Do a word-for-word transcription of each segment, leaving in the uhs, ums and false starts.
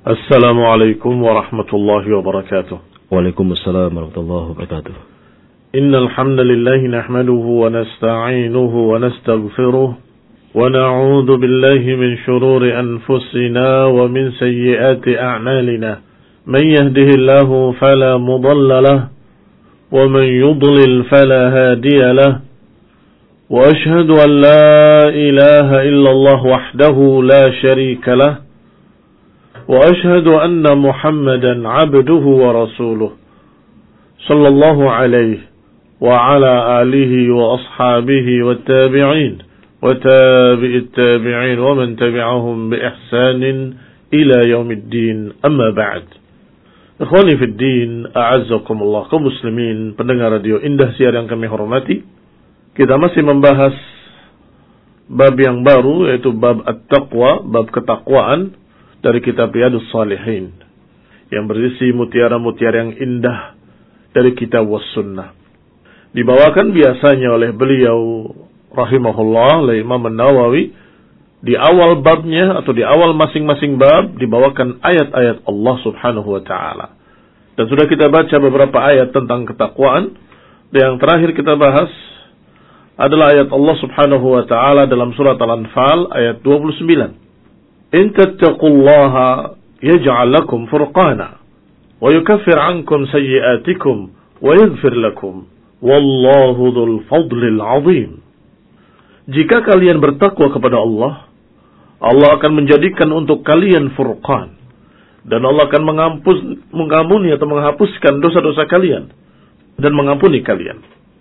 Assalamualaikum warahmatullahi wabarakatuh. Waalaikumsalam warahmatullahi wabarakatuh. Innal hamdalillah nahmaduhu wa nasta'inuhu wa nastaghfiruh wa na'udzu billahi min shururi anfusina wa min sayyiati a'malina. Man yahdihillahu fala mudilla lahu wa man yudlil fala hadiya lahu. Wa ashhadu an la ilaha illallah wahdahu la sharika lahu. وأشهد أن محمدا عبده ورسوله صلى الله عليه وعلى آله وأصحابه والتابعين وتابع التابعين ومن تبعهم بإحسان إلى يوم الدين أما بعد. Ikhwani fi din, a'azzakumullah, kaum muslimin pendengar radio Indah Siar yang kami hormati. Kita masih membahas bab yang baru, yaitu bab at-taqwa, bab ketakwaan dari kitab Riyadhus Shalihin yang berisi mutiara-mutiara yang indah dari kitab was sunnah. Dibawakan biasanya oleh beliau rahimahullah, oleh Imam An-Nawawi, di awal babnya atau di awal masing-masing bab dibawakan ayat-ayat Allah Subhanahu wa taala. Dan sudah kita baca beberapa ayat tentang ketakwaan. Dan yang terakhir kita bahas adalah ayat Allah Subhanahu wa taala dalam surat Al-Anfal ayat dua puluh sembilan. إن تتقوا الله يجعل لكم فرقانا ويكفر عنكم سيئاتكم ويغفر لكم والله ذو الفضل العظيم. Jika kalian bertakwa kepada Allah, Allah akan menjadikan untuk kalian furqan, dan Allah akan mengampus, mengampuni atau menghapuskan dosa-dosa kalian dan mengampuni kalian.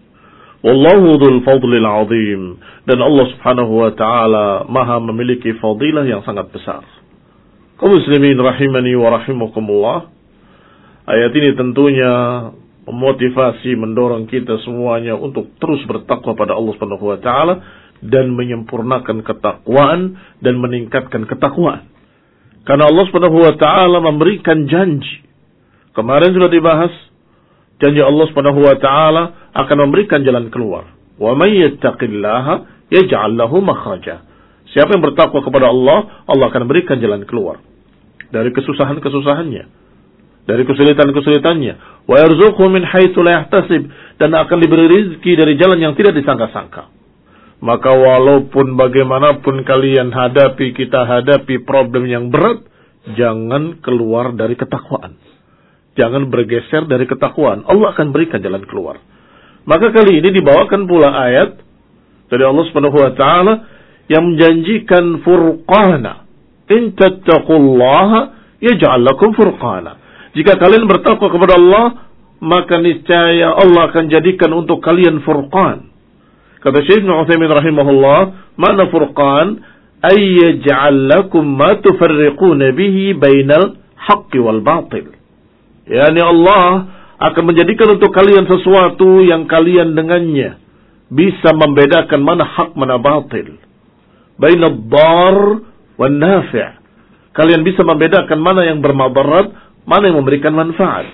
Wallahu dzul fadlil azim, dan Allah Subhanahu wa taala Maha memiliki fadilah yang sangat besar. Kaum muslimin rahimani wa rahimakumullah. Ayat ini tentunya memotivasi, mendorong kita semuanya untuk terus bertakwa pada Allah Subhanahu wa taala dan menyempurnakan ketakwaan dan meningkatkan ketakwaan. Karena Allah Subhanahu wa taala memberikan janji. Kemarin sudah dibahas janji Allah Subhanahu wa taala akan memberikan jalan keluar. Wa may yattaqillaha yaj'al lahu makhraja. Siapa yang bertakwa kepada Allah, Allah akan berikan jalan keluar dari kesusahan-kesusahannya, dari kesulitan-kesulitannya. Wa yarzuqhu min haitsu la yahtasib, dan akan diberi rezeki dari jalan yang tidak disangka-sangka. Maka walaupun bagaimanapun kalian hadapi, kita hadapi problem yang berat, jangan keluar dari ketakwaan. Jangan bergeser dari ketakwaan. Allah akan berikan jalan keluar. Maka kali ini dibawakan pula ayat dari Allah Subhanahu wa taala yang menjanjikan furqana. In tattaqullaha yaj'al lakum furqana. Jika kalian bertakwa kepada Allah, maka niscaya Allah akan jadikan untuk kalian furqan. Kata Syekh Ibnu Utsaimin rahimahullah, makna furqan ay yaj'al lakum ma tufarriquna bihi bainal haqqi wal batil. Yani Allah akan menjadikan untuk kalian sesuatu yang kalian dengannya bisa membedakan mana hak mana batil. Bainad dar wan nafi'. Kalian bisa membedakan mana yang bermadarat, mana yang memberikan manfaat.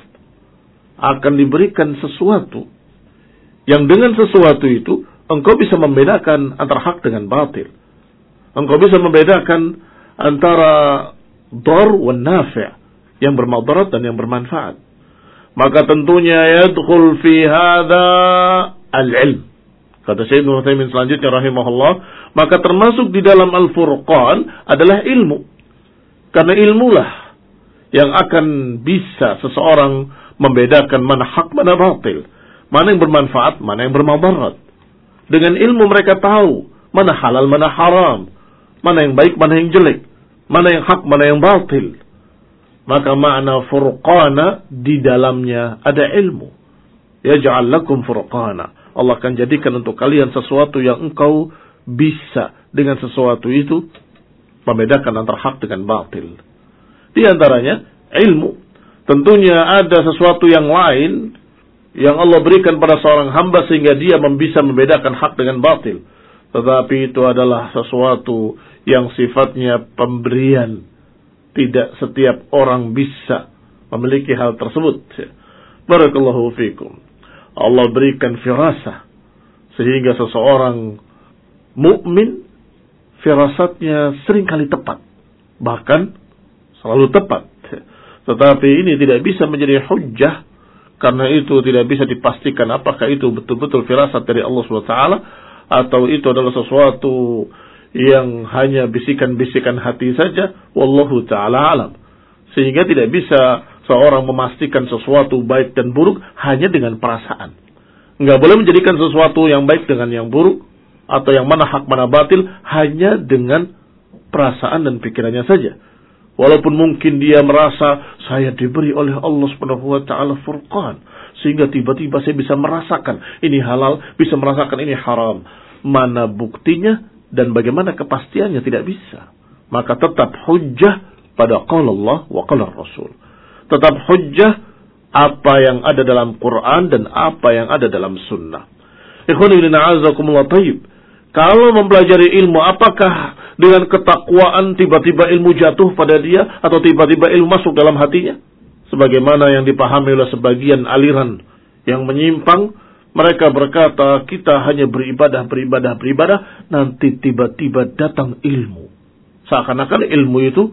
Akan diberikan sesuatu yang dengan sesuatu itu engkau bisa membedakan antara hak dengan batil. Engkau bisa membedakan antara dar wan nafi', yang bermadarat dan yang bermanfaat. Maka tentunya yadkhul fi hadza al-ilm. Kata Syekh Ibnu Utsaimin selanjutnya rahimahullah, maka termasuk di dalam Al-Furqan adalah ilmu. Karena ilmulah yang akan bisa seseorang membedakan mana hak mana batil, mana yang bermanfaat, mana yang bermadarat. Dengan ilmu mereka tahu mana halal, mana haram, mana yang baik, mana yang jelek, mana yang hak, mana yang batil. Maka makna furqana di dalamnya ada ilmu. Yaj'al lakum furqana. Allah akan jadikan untuk kalian sesuatu yang engkau bisa dengan sesuatu itu membedakan antara hak dengan batil. Di antaranya ilmu. Tentunya ada sesuatu yang lain yang Allah berikan pada seorang hamba sehingga dia bisa membedakan hak dengan batil. Tetapi itu adalah sesuatu yang sifatnya pemberian. Tidak setiap orang bisa memiliki hal tersebut. Barakallahu fikum. Allah berikan firasah sehingga seseorang mukmin firasatnya seringkali tepat, bahkan selalu tepat. Tetapi ini tidak bisa menjadi hujjah, karena itu tidak bisa dipastikan apakah itu betul-betul firasat dari Allah subhanahu wa taala atau itu adalah sesuatu yang hanya bisikan-bisikan hati saja. Wallahu ta'ala alam. Sehingga tidak bisa seorang memastikan sesuatu baik dan buruk hanya dengan perasaan. Enggak boleh menjadikan sesuatu yang baik dengan yang buruk, atau yang mana hak mana batil hanya dengan perasaan dan pikirannya saja. Walaupun mungkin dia merasa saya diberi oleh Allah Subhanahu wa taala furqan, sehingga tiba-tiba saya bisa merasakan ini halal, bisa merasakan ini haram. Mana buktinya dan bagaimana kepastiannya tidak bisa. Maka tetap hujjah pada qala Allah wa qala Rasul. Tetap hujjah apa yang ada dalam Quran dan apa yang ada dalam sunnah. Ikhwani fillah azakumullah tayyib. Kalau mempelajari ilmu, apakah dengan ketakwaan tiba-tiba ilmu jatuh pada dia atau tiba-tiba ilmu masuk dalam hatinya? Sebagaimana yang dipahami oleh sebagian aliran yang menyimpang, mereka berkata kita hanya beribadah, beribadah, beribadah, nanti tiba-tiba datang ilmu. Seakan-akan ilmu itu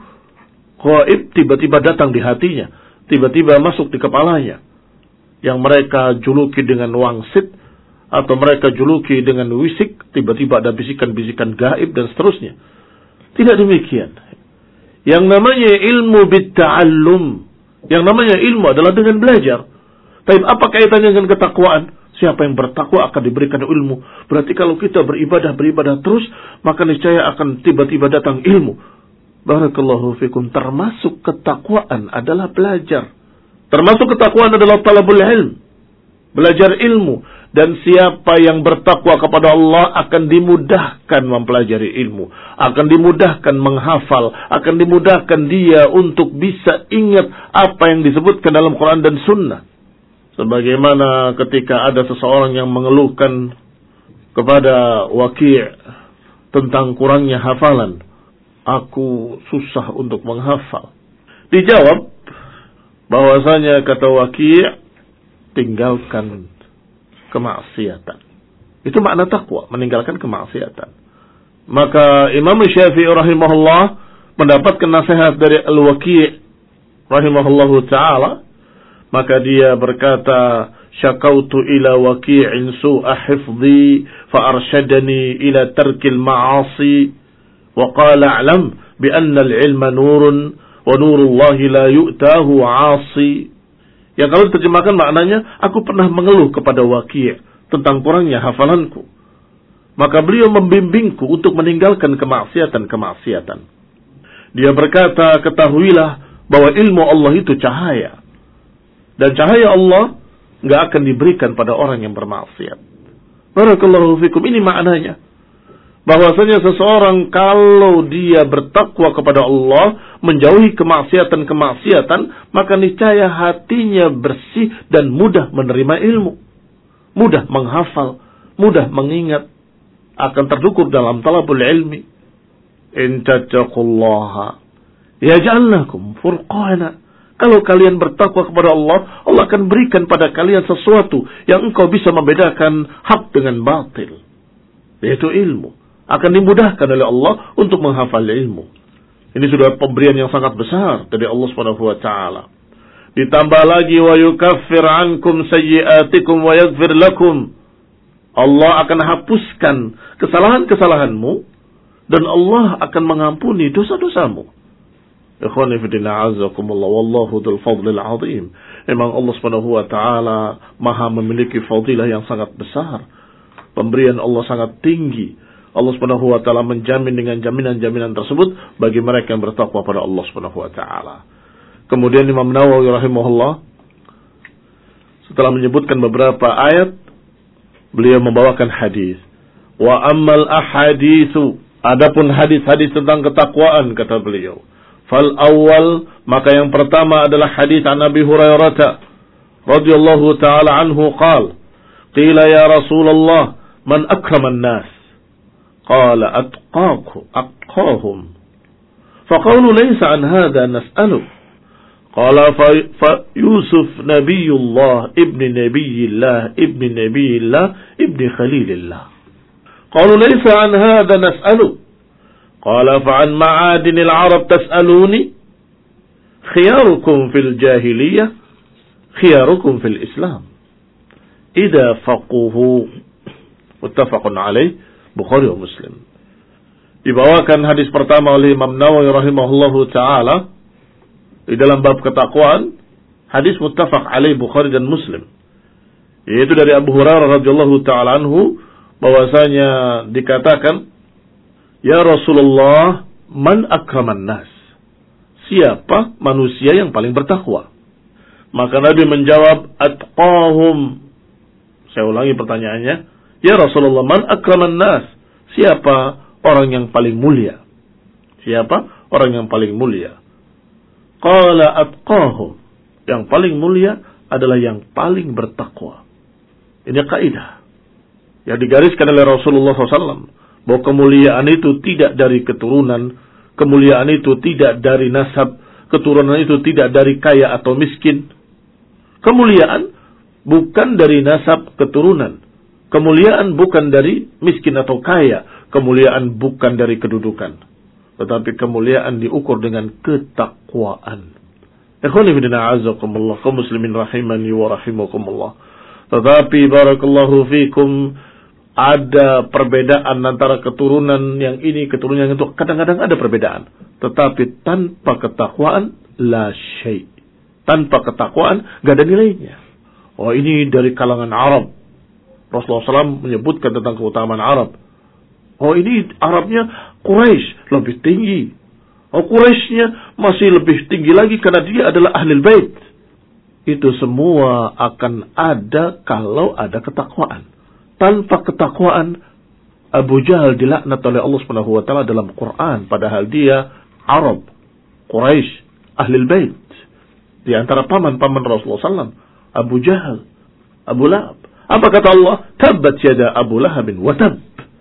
gaib, tiba-tiba datang di hatinya, tiba-tiba masuk di kepalanya. Yang mereka juluki dengan wangsit, atau mereka juluki dengan wisik, tiba-tiba ada bisikan-bisikan gaib dan seterusnya. Tidak demikian. Yang namanya ilmu bitta'allum, yang namanya ilmu adalah dengan belajar. Tapi apa kaitannya dengan ketakwaan? Siapa yang bertakwa akan diberikan ilmu. Berarti kalau kita beribadah, beribadah terus, maka niscaya akan tiba-tiba datang ilmu. Barakallahu fikum. Termasuk ketakwaan adalah belajar. Termasuk ketakwaan adalah talabul ilm, belajar ilmu. Dan siapa yang bertakwa kepada Allah akan dimudahkan mempelajari ilmu, akan dimudahkan menghafal, akan dimudahkan dia untuk bisa ingat apa yang disebutkan dalam Quran dan Sunnah. Sebagaimana ketika ada seseorang yang mengeluhkan kepada Waki' tentang kurangnya hafalan, aku susah untuk menghafal. Dijawab bahwasanya kata Waki', tinggalkan kemaksiatan. Itu makna takwa, meninggalkan kemaksiatan. Maka Imam Syafi'i rahimahullah mendapatkan nasihat dari Al-Waki' rahimahullahu ta'ala, maka dia berkata, syakautu ila waki'in su'a hifdhi fa arsyadani ila tarkil ma'asi wa qala a'lam bi anna al-ilma nurun wa nurullahi la yu'tahu 'asi. Yang kalau diterjemahkan maknanya, aku pernah mengeluh kepada Waki' tentang kurangnya hafalanku. Maka beliau membimbingku untuk meninggalkan kemaksiatan-kemaksiatan. Dia berkata, ketahuilah bahwa ilmu Allah itu cahaya. Dan cahaya Allah nggak akan diberikan pada orang yang bermaksiat. Barakallahu fikum. Ini maknanya. Bahwasanya seseorang kalau dia bertakwa kepada Allah, menjauhi kemaksiatan-kemaksiatan, maka niscaya hatinya bersih dan mudah menerima ilmu, mudah menghafal, mudah mengingat, akan terdukur dalam talabul ilmi. In tattaqullaha yaj'al lakum furqana. Kalau kalian bertakwa kepada Allah, Allah akan berikan pada kalian sesuatu yang engkau bisa membedakan hak dengan batil, yaitu ilmu. Akan dimudahkan oleh Allah untuk menghafal ilmu. Ini sudah pemberian yang sangat besar dari Allah Subhanahu wa taala. Ditambah lagi, wa yukaffir ankum sayyi'atikum wa yaghfir lakum. Allah akan hapuskan kesalahan-kesalahanmu dan Allah akan mengampuni dosa-dosamu. Ikhwani fillah azakumullah, wallahu dzul fadlil azim. Memang Allah Subhanahu wa taala Maha memiliki fadilah yang sangat besar. Pemberian Allah sangat tinggi. Allah Subhanahu wa taala menjamin dengan jaminan-jaminan tersebut bagi mereka yang bertakwa pada Allah Subhanahu wa taala. Kemudian Imam Nawawi rahimahullah setelah menyebutkan beberapa ayat, beliau membawakan hadis. Wa ammal ahaditsu, adapun hadis-hadis tentang ketakwaan, kata beliau, fal awal, maka yang pertama adalah hadis an Abi Hurairah radhiyallahu taala anhu qala, qila ya Rasulullah man akraman nas? قال أتقاكم أتقاهم فقالوا ليس عن هذا نسأله قال فيوسف نبي الله ابن نبي الله ابن نبي الله ابن خليل الله قالوا ليس عن هذا نسأله قال فعن معادن العرب تسألوني khiyarukum fil jahiliyah, khiyarukum fil Islam. Idza faquhu. Muttafaqun alaih, Bukhari wa Muslim. Dibawakan hadis pertama oleh Imam Nawawi rahimahullahu taala di dalam bab ketakwaan, hadis muttafaq alaih Bukhari dan Muslim. Yaitu dari Abu Hurairah radhiyallahu taala anhu bahwasanya dikatakan, "Ya Rasulullah, man akraman nas?" Siapa manusia yang paling bertakwa? Maka Nabi menjawab, "Atqahum." Saya ulangi pertanyaannya, "Ya Rasulullah, man akraman nas?" Siapa orang yang paling mulia? Siapa orang yang paling mulia? Qala atqahum. Yang paling mulia adalah yang paling bertakwa. Ini kaidah yang digariskan oleh Rasulullah shallallahu alaihi wasallam, bahwa kemuliaan itu tidak dari keturunan, kemuliaan itu tidak dari nasab, keturunan itu tidak dari kaya atau miskin. Kemuliaan bukan dari nasab keturunan. Kemuliaan bukan dari miskin atau kaya. Kemuliaan bukan dari kedudukan. Tetapi kemuliaan diukur dengan ketakwaan. Ikhwani fillah a'azzakumullah, kaum muslimin rahimani wa rahimakumullah. Tetapi barakallahu fikum, ada perbedaan antara keturunan yang ini, keturunan yang itu. Kadang-kadang ada perbedaan. Tetapi tanpa ketakwaan, la syai'. Tanpa ketakwaan, gak ada nilainya. Oh, ini dari kalangan Arab. Rasulullah shallallahu alaihi wasallam menyebutkan tentang keutamaan Arab. Oh, ini Arabnya Quraisy lebih tinggi. Oh, Quraisynya masih lebih tinggi lagi karena dia adalah Ahlul Bait. Itu semua akan ada kalau ada ketakwaan. Tanpa ketakwaan, Abu Jahal dilaknat oleh Allah Subhanahu wa taala dalam Quran, padahal dia Arab, Quraisy, Ahlul Bait. Di antara paman-paman Rasulullah shallallahu alaihi wasallam, Abu Jahal, Abu Lahab. Apa kata Allah? Tabbat yada Abu Lahabin wa tab.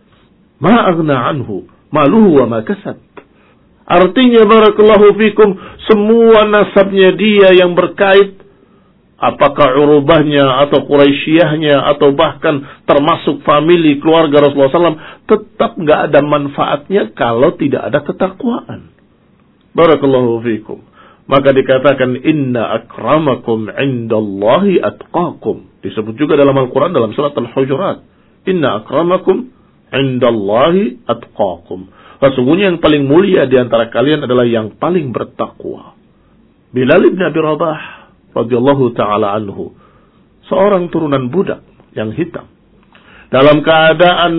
Ma aghna anhu maluhu wa ma kasab. Artinya barakallahu fikum, semua nasabnya dia yang berkait, apakah urubahnya atau Quraisyiyahnya atau bahkan termasuk famili keluarga Rasulullah shallallahu alaihi wasallam, tetap nggak ada manfaatnya kalau tidak ada ketakwaan. Barakallahu fikum. Maka dikatakan, inna akramakum indallahi atqakum. Disebut juga dalam Al-Quran dalam surat Al-Hujurat. Inna akramakum indallahi atqakum. Sesungguhnya yang paling mulia di antara kalian adalah yang paling bertakwa. Bilal ibn Abi Rabah radhiyallahu ta'ala anhu, seorang turunan budak yang hitam. Dalam keadaan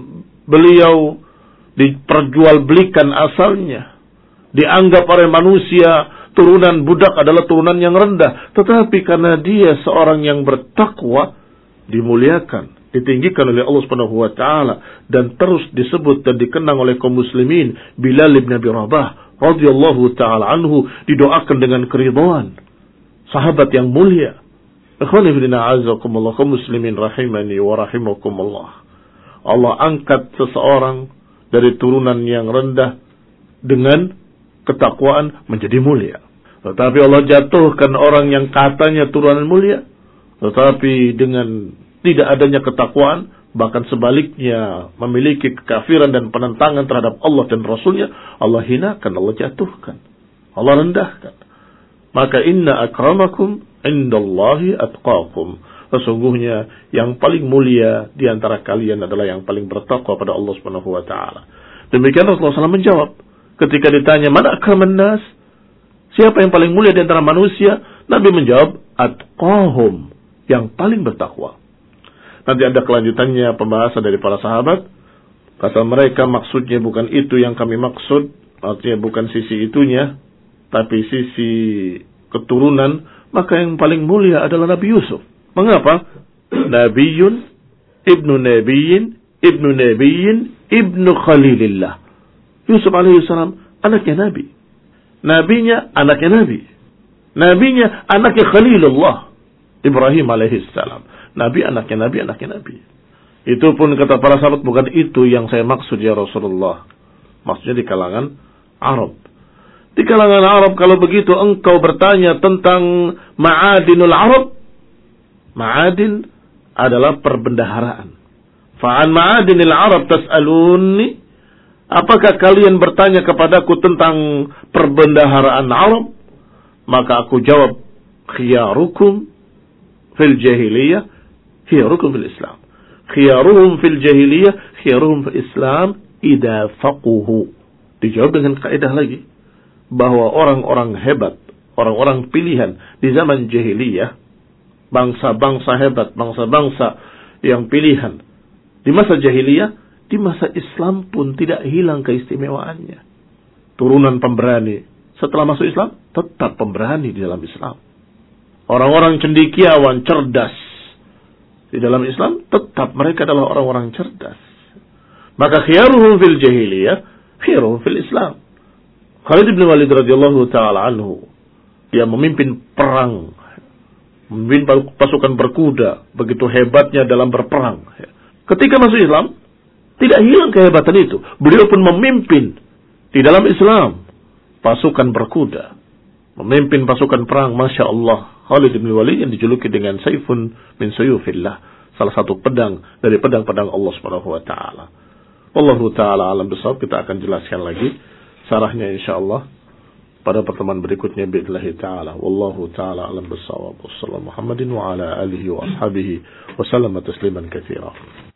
beliau diperjualbelikan asalnya, dianggap oleh manusia turunan budak adalah turunan yang rendah. Tetapi karena dia seorang yang bertakwa, dimuliakan, ditinggikan oleh Allah Subhanahu wa taala, dan terus disebut dan dikenang oleh kaum muslimin. Bilal bin Abi Rabah radhiyallahu taala anhu didoakan dengan keridhaan. Sahabat yang mulia. Ikhwani fillah a'azzakumullah, kaum muslimin rahimani wa rahimakumullah. Allah angkat seseorang dari turunan yang rendah dengan ketakwaan menjadi mulia. Tetapi Allah jatuhkan orang yang katanya turunan mulia, tetapi dengan tidak adanya ketakwaan, bahkan sebaliknya memiliki kekafiran dan penentangan terhadap Allah dan Rasulnya, Allah hinakan, Allah jatuhkan, Allah rendahkan. Maka inna akramakum indallahi atqakum. Sesungguhnya yang paling mulia di antara kalian adalah yang paling bertakwa pada Allah Subhanahu wa taala. Demikian Rasulullah shallallahu alaihi wasallam menjawab ketika ditanya, "Man akraman nas?" Siapa yang paling mulia di antara manusia? Nabi menjawab, "Atqahum," yang paling bertakwa. Nanti ada kelanjutannya pembahasan dari para sahabat. Kata mereka, maksudnya bukan itu yang kami maksud, artinya bukan sisi itunya, tapi sisi keturunan. Maka yang paling mulia adalah Nabi Yusuf. Mengapa? Nabiyun, ibnu Nabiyyin, ibnu Nabiyyin, ibnu Khalilillah. Yusuf alaihissalam anaknya Nabi. Nabinya anaknya Nabi. Nabinya anaknya Khalilullah, Ibrahim alaihissalam. Nabi anaknya Nabi, anaknya Nabi. Itu pun kata para sahabat, bukan itu yang saya maksud ya Rasulullah. Maksudnya di kalangan Arab. Di kalangan Arab, kalau begitu engkau bertanya tentang ma'adinul Arab. Ma'adin adalah perbendaharaan. Fa'an ma'adinil Arab tas'aluni. Apakah kalian bertanya kepadaku tentang perbendaharaan Arab? Maka aku jawab, khiyarukum fil jahiliyah, khiyarukum fil Islam. Khiyaruhum fil jahiliyah, khiyaruhum fil Islam, idza faquhu. Dijawab dengan kaidah lagi, bahwa orang-orang hebat, orang-orang pilihan di zaman jahiliyah, bangsa-bangsa hebat, bangsa-bangsa yang pilihan di masa jahiliyah, di masa Islam pun tidak hilang keistimewaannya. Turunan pemberani, setelah masuk Islam, tetap pemberani di dalam Islam. Orang-orang cendekiawan, cerdas, di dalam Islam, tetap mereka adalah orang-orang cerdas. Maka khiyaruhum fil jahiliyah, khiyaruhum fil Islam. Khalid bin Walid radhiyallahu ta'ala anhu, dia memimpin perang, memimpin pasukan berkuda, begitu hebatnya dalam berperang. Ketika masuk Islam, tidak hilang kehebatan itu. Beliau pun memimpin di dalam Islam pasukan berkuda, memimpin pasukan perang. Masya Allah, Khalid bin Walid yang dijuluki dengan Saifun min Suyufillah, salah satu pedang dari pedang-pedang Allah Subhanahu wa taala. Wallahu taala alam bisawab. Kita akan jelaskan lagi sarahnya insyaallah pada pertemuan berikutnya billahi taala. Wallahu taala alam bisawab. Wassallallahu Muhammadin wa ala alihi wa ashabihi wa sallama tasliman katsira.